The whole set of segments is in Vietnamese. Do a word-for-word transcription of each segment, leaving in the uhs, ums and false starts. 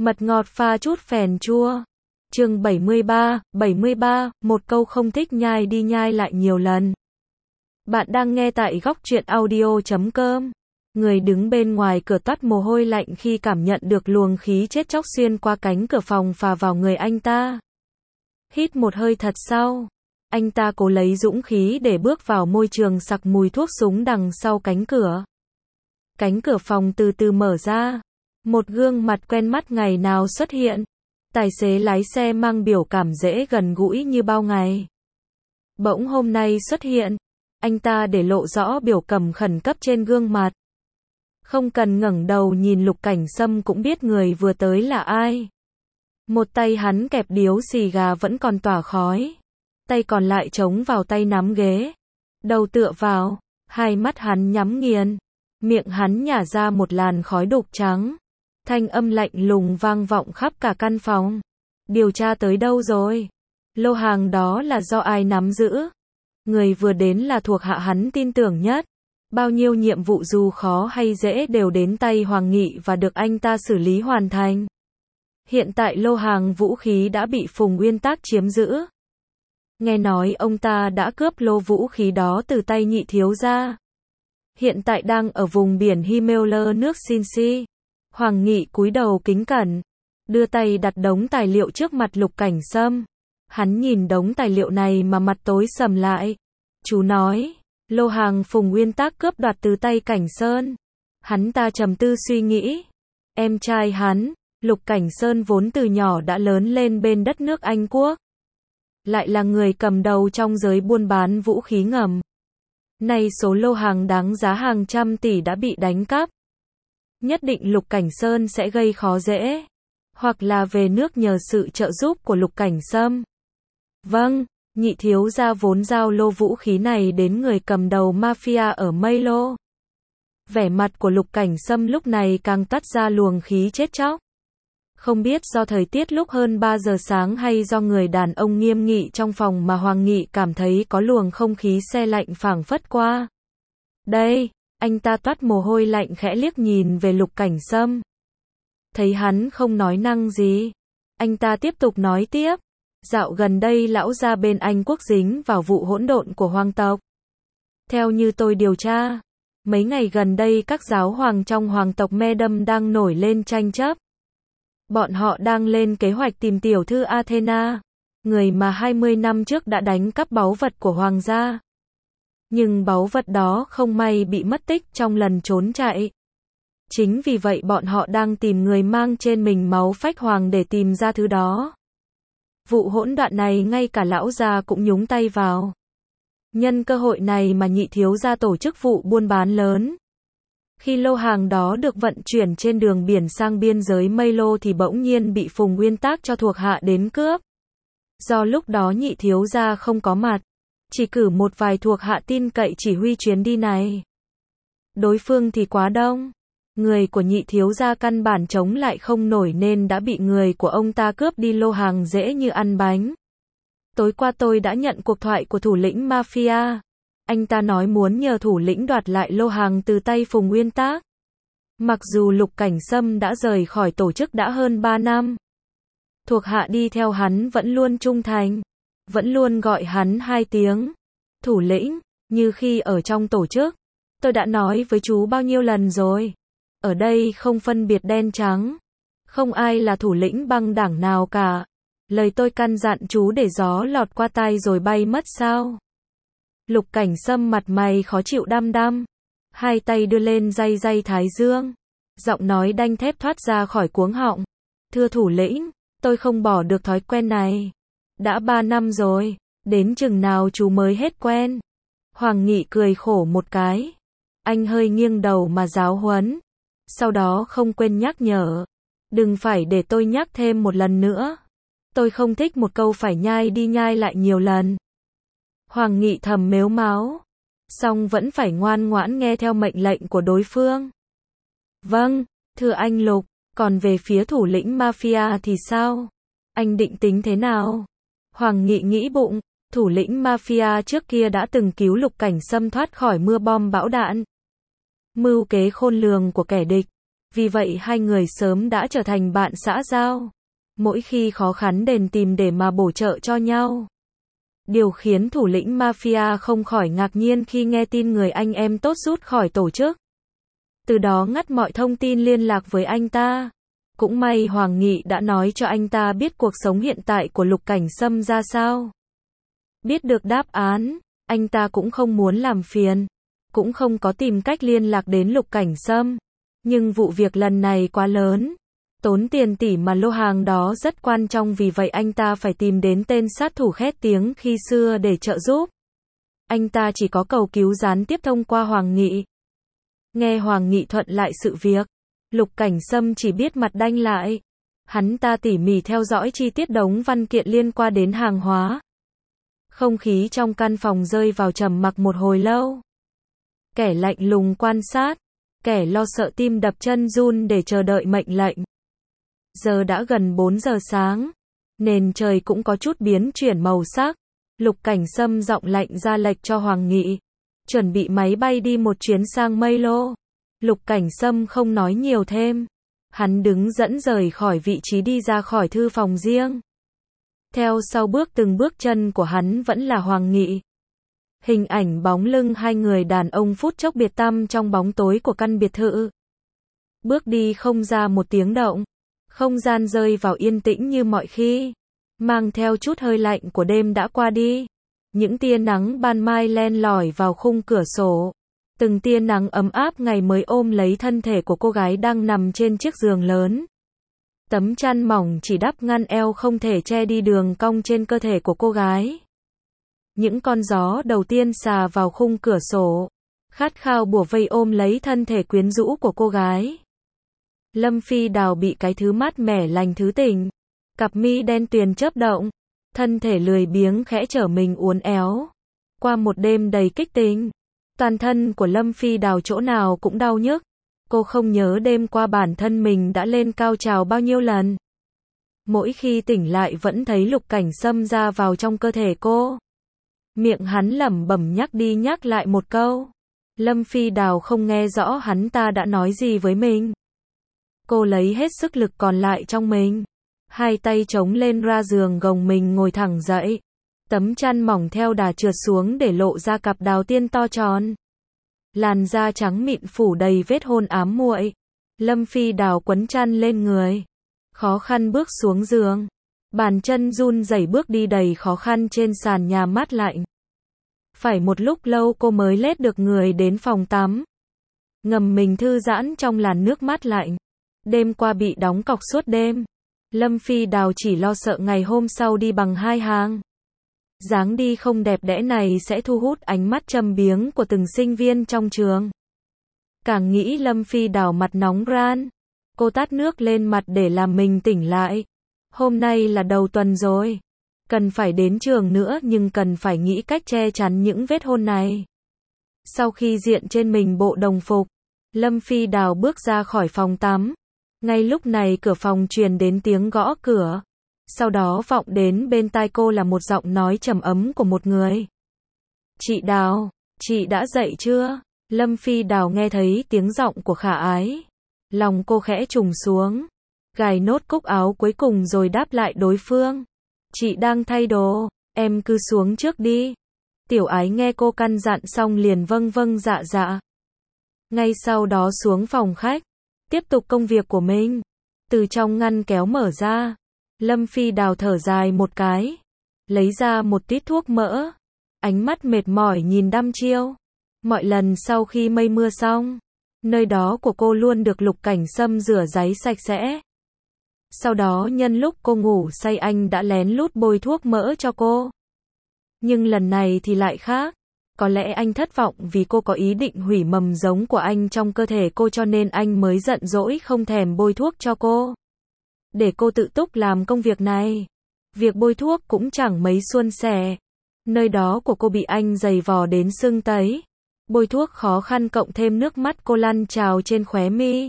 Mật ngọt pha chút phèn chua. Chương bảy mươi ba, bảy mươi ba, một câu không thích nhai đi nhai lại nhiều lần. Bạn đang nghe tại góc truyện audio chấm com. Người đứng bên ngoài cửa toát mồ hôi lạnh khi cảm nhận được luồng khí chết chóc xuyên qua cánh cửa phòng phà vào người anh ta. Hít một hơi thật sâu, anh ta cố lấy dũng khí để bước vào môi trường sặc mùi thuốc súng đằng sau cánh cửa. Cánh cửa phòng từ từ mở ra. Một gương mặt quen mắt ngày nào xuất hiện. Tài xế lái xe mang biểu cảm dễ gần gũi như bao ngày. Bỗng hôm nay xuất hiện. Anh ta để lộ rõ biểu cảm khẩn cấp trên gương mặt. Không cần ngẩng đầu nhìn Lục Cảnh Sâm cũng biết người vừa tới là ai. Một tay hắn kẹp điếu xì gà vẫn còn tỏa khói. Tay còn lại chống vào tay nắm ghế. Đầu tựa vào. Hai mắt hắn nhắm nghiền. Miệng hắn nhả ra một làn khói đục trắng. Thanh âm lạnh lùng vang vọng khắp cả căn phòng. Điều tra tới đâu rồi? Lô hàng đó là do ai nắm giữ? Người vừa đến là thuộc hạ hắn tin tưởng nhất. Bao nhiêu nhiệm vụ dù khó hay dễ đều đến tay Hoàng Nghị và được anh ta xử lý hoàn thành. Hiện tại lô hàng vũ khí đã bị Phùng Uyên Tác chiếm giữ. Nghe nói ông ta đã cướp lô vũ khí đó từ tay Nhị thiếu gia. Hiện tại đang ở vùng biển Himalaya nước Sinsi. Hoàng Nghị cúi đầu kính cẩn, đưa tay đặt đống tài liệu trước mặt Lục Cảnh Sâm. Hắn nhìn đống tài liệu này mà mặt tối sầm lại. Chú nói, lô hàng Phùng Uyên Tác cướp đoạt từ tay Cảnh Sơn. Hắn ta trầm tư suy nghĩ. Em trai hắn, Lục Cảnh Sơn vốn từ nhỏ đã lớn lên bên đất nước Anh Quốc. Lại là người cầm đầu trong giới buôn bán vũ khí ngầm. Nay số lô hàng đáng giá hàng trăm tỷ đã bị đánh cắp. Nhất định Lục Cảnh Sơn sẽ gây khó dễ. Hoặc là về nước nhờ sự trợ giúp của Lục Cảnh Sâm. Vâng, Nhị thiếu gia vốn giao lô vũ khí này đến người cầm đầu mafia ở Milo. Vẻ mặt của Lục Cảnh Sâm lúc này càng toát ra luồng khí chết chóc. Không biết do thời tiết lúc hơn ba giờ sáng hay do người đàn ông nghiêm nghị trong phòng mà Hoàng Nghị cảm thấy có luồng không khí se lạnh phảng phất qua. Đây, anh ta toát mồ hôi lạnh khẽ liếc nhìn về Lục Cảnh Sâm. Thấy hắn không nói năng gì. Anh ta tiếp tục nói tiếp. Dạo gần đây lão gia bên Anh Quốc dính vào vụ hỗn độn của hoàng tộc. Theo như tôi điều tra, mấy ngày gần đây các giáo hoàng trong hoàng tộc Medem đang nổi lên tranh chấp. Bọn họ đang lên kế hoạch tìm tiểu thư Athena, người mà hai mươi năm trước đã đánh cắp báu vật của hoàng gia. Nhưng báu vật đó không may bị mất tích trong lần trốn chạy. Chính vì vậy bọn họ đang tìm người mang trên mình máu phách hoàng để tìm ra thứ đó. Vụ hỗn loạn này ngay cả lão gia cũng nhúng tay vào. Nhân cơ hội này mà Nhị thiếu gia tổ chức vụ buôn bán lớn. Khi lô hàng đó được vận chuyển trên đường biển sang biên giới Milo thì bỗng nhiên bị Phùng Uyên Tác cho thuộc hạ đến cướp. Do lúc đó Nhị thiếu gia không có mặt, chỉ cử một vài thuộc hạ tin cậy chỉ huy chuyến đi này. Đối phương thì quá đông. Người của Nhị thiếu gia căn bản chống lại không nổi nên đã bị người của ông ta cướp đi lô hàng dễ như ăn bánh. Tối qua tôi đã nhận cuộc thoại của thủ lĩnh mafia. Anh ta nói muốn nhờ thủ lĩnh đoạt lại lô hàng từ tay Phùng Uyên Tác. Mặc dù Lục Cảnh Sâm đã rời khỏi tổ chức đã hơn ba năm. Thuộc hạ đi theo hắn vẫn luôn trung thành. Vẫn luôn gọi hắn hai tiếng. Thủ lĩnh, như khi ở trong tổ chức. Tôi đã nói với chú bao nhiêu lần rồi. Ở đây không phân biệt đen trắng. Không ai là thủ lĩnh băng đảng nào cả. Lời tôi căn dặn chú để gió lọt qua tai rồi bay mất sao? Lục Cảnh Sâm mặt mày khó chịu đăm đăm. Hai tay đưa lên day day thái dương. Giọng nói đanh thép thoát ra khỏi cuống họng. Thưa thủ lĩnh, tôi không bỏ được thói quen này. Đã ba năm rồi, đến chừng nào chú mới hết quen? Hoàng Nghị cười khổ một cái. Anh hơi nghiêng đầu mà giáo huấn. Sau đó không quên nhắc nhở. Đừng phải để tôi nhắc thêm một lần nữa. Tôi không thích một câu phải nhai đi nhai lại nhiều lần. Hoàng Nghị thầm mếu máo. Song vẫn phải ngoan ngoãn nghe theo mệnh lệnh của đối phương. Vâng, thưa anh Lục, còn về phía thủ lĩnh mafia thì sao? Anh định tính thế nào? Hoàng Nghị nghĩ bụng, thủ lĩnh mafia trước kia đã từng cứu Lục Cảnh Sâm thoát khỏi mưa bom bão đạn. Mưu kế khôn lường của kẻ địch. Vì vậy hai người sớm đã trở thành bạn xã giao. Mỗi khi khó khăn đền tìm để mà bổ trợ cho nhau. Điều khiến thủ lĩnh mafia không khỏi ngạc nhiên khi nghe tin người anh em tốt rút khỏi tổ chức. Từ đó ngắt mọi thông tin liên lạc với anh ta. Cũng may Hoàng Nghị đã nói cho anh ta biết cuộc sống hiện tại của Lục Cảnh Sâm ra sao. Biết được đáp án, anh ta cũng không muốn làm phiền. Cũng không có tìm cách liên lạc đến Lục Cảnh Sâm. Nhưng vụ việc lần này quá lớn. Tốn tiền tỷ mà lô hàng đó rất quan trọng, vì vậy anh ta phải tìm đến tên sát thủ khét tiếng khi xưa để trợ giúp. Anh ta chỉ có cầu cứu gián tiếp thông qua Hoàng Nghị. Nghe Hoàng Nghị thuận lại sự việc, Lục Cảnh Sâm chỉ biết mặt đanh lại. Hắn ta tỉ mỉ theo dõi chi tiết đống văn kiện liên quan đến hàng hóa. Không khí trong căn phòng rơi vào trầm mặc một hồi lâu. Kẻ lạnh lùng quan sát, kẻ lo sợ tim đập chân run để chờ đợi mệnh lệnh. Giờ đã gần bốn giờ sáng, nền trời cũng có chút biến chuyển màu sắc. Lục Cảnh Sâm giọng lạnh ra lệnh cho Hoàng Nghị, chuẩn bị máy bay đi một chuyến sang Mây Lô. Lục Cảnh Sâm không nói nhiều thêm. Hắn đứng dẫn rời khỏi vị trí đi ra khỏi thư phòng riêng. Theo sau bước từng bước chân của hắn vẫn là Hoàng Nghị. Hình ảnh bóng lưng hai người đàn ông phút chốc biệt tăm trong bóng tối của căn biệt thự. Bước đi không ra một tiếng động. Không gian rơi vào yên tĩnh như mọi khi. Mang theo chút hơi lạnh của đêm đã qua đi. Những tia nắng ban mai len lỏi vào khung cửa sổ. Từng tia nắng ấm áp ngày mới ôm lấy thân thể của cô gái đang nằm trên chiếc giường lớn. Tấm chăn mỏng chỉ đắp ngăn eo không thể che đi đường cong trên cơ thể của cô gái. Những con gió đầu tiên xà vào khung cửa sổ. Khát khao bủa vây ôm lấy thân thể quyến rũ của cô gái. Lâm Phi Đào bị cái thứ mát mẻ lành thứ tình. Cặp mi đen tuyền chớp động. Thân thể lười biếng khẽ trở mình uốn éo. Qua một đêm đầy kích tình. Toàn thân của Lâm Phi Đào chỗ nào cũng đau nhức. Cô không nhớ đêm qua bản thân mình đã lên cao trào bao nhiêu lần. Mỗi khi tỉnh lại vẫn thấy Lục Cảnh Sâm ra vào trong cơ thể cô. Miệng hắn lẩm bẩm nhắc đi nhắc lại một câu. Lâm Phi Đào không nghe rõ hắn ta đã nói gì với mình. Cô lấy hết sức lực còn lại trong mình. Hai tay chống lên ra giường gồng mình ngồi thẳng dậy. Tấm chăn mỏng theo đà trượt xuống để lộ ra cặp đào tiên to tròn. Làn da trắng mịn phủ đầy vết hôn ám muội. Lâm Phi Đào quấn chăn lên người. Khó khăn bước xuống giường. Bàn chân run rẩy bước đi đầy khó khăn trên sàn nhà mát lạnh. Phải một lúc lâu cô mới lết được người đến phòng tắm. Ngầm mình thư giãn trong làn nước mát lạnh. Đêm qua bị đóng cọc suốt đêm. Lâm Phi Đào chỉ lo sợ ngày hôm sau đi bằng hai hàng. Dáng đi không đẹp đẽ này sẽ thu hút ánh mắt châm biếng của từng sinh viên trong trường. Càng nghĩ Lâm Phi Đào mặt nóng ran. Cô tát nước lên mặt để làm mình tỉnh lại. Hôm nay là đầu tuần rồi. Cần phải đến trường nữa nhưng cần phải nghĩ cách che chắn những vết hôn này. Sau khi diện trên mình bộ đồng phục, Lâm Phi Đào bước ra khỏi phòng tắm. Ngay lúc này cửa phòng truyền đến tiếng gõ cửa. Sau đó vọng đến bên tai cô là một giọng nói trầm ấm của một người. Chị Đào, chị đã dậy chưa? Lâm Phi Đào nghe thấy tiếng giọng của Khả Ái. Lòng cô khẽ trùng xuống. Gài nốt cúc áo cuối cùng rồi đáp lại đối phương. Chị đang thay đồ, em cứ xuống trước đi. Tiểu Ái nghe cô căn dặn xong liền vâng vâng dạ dạ. Ngay sau đó xuống phòng khách. Tiếp tục công việc của mình. Từ trong ngăn kéo mở ra. Lâm Phi Đào thở dài một cái. Lấy ra một tít thuốc mỡ. Ánh mắt mệt mỏi nhìn đăm chiêu. Mọi lần sau khi mây mưa xong. Nơi đó của cô luôn được Lục Cảnh Sâm rửa ráy sạch sẽ. Sau đó nhân lúc cô ngủ say anh đã lén lút bôi thuốc mỡ cho cô. Nhưng lần này thì lại khác. Có lẽ anh thất vọng vì cô có ý định hủy mầm giống của anh trong cơ thể cô cho nên anh mới giận dỗi không thèm bôi thuốc cho cô. Để cô tự túc làm công việc này. Việc bôi thuốc cũng chẳng mấy suôn sẻ. Nơi đó của cô bị anh giày vò đến sưng tấy. Bôi thuốc khó khăn cộng thêm nước mắt cô lăn trào trên khóe mi.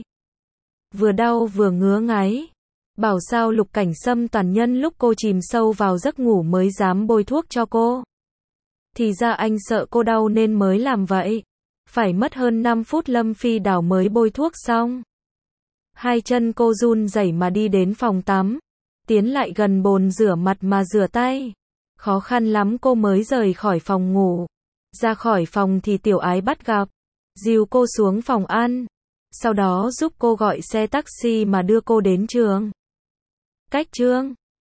Vừa đau vừa ngứa ngáy. Bảo sao Lục Cảnh Sâm tàn nhân lúc cô chìm sâu vào giấc ngủ mới dám bôi thuốc cho cô. Thì ra anh sợ cô đau nên mới làm vậy. Phải mất hơn năm phút Lâm Phi Đào mới bôi thuốc xong. Hai chân cô run rẩy mà đi đến phòng tắm, tiến lại gần bồn rửa mặt mà rửa tay. Khó khăn lắm cô mới rời khỏi phòng ngủ. Ra khỏi phòng thì Tiểu Ái bắt gặp, dìu cô xuống phòng ăn, sau đó giúp cô gọi xe taxi mà đưa cô đến trường. Cách trường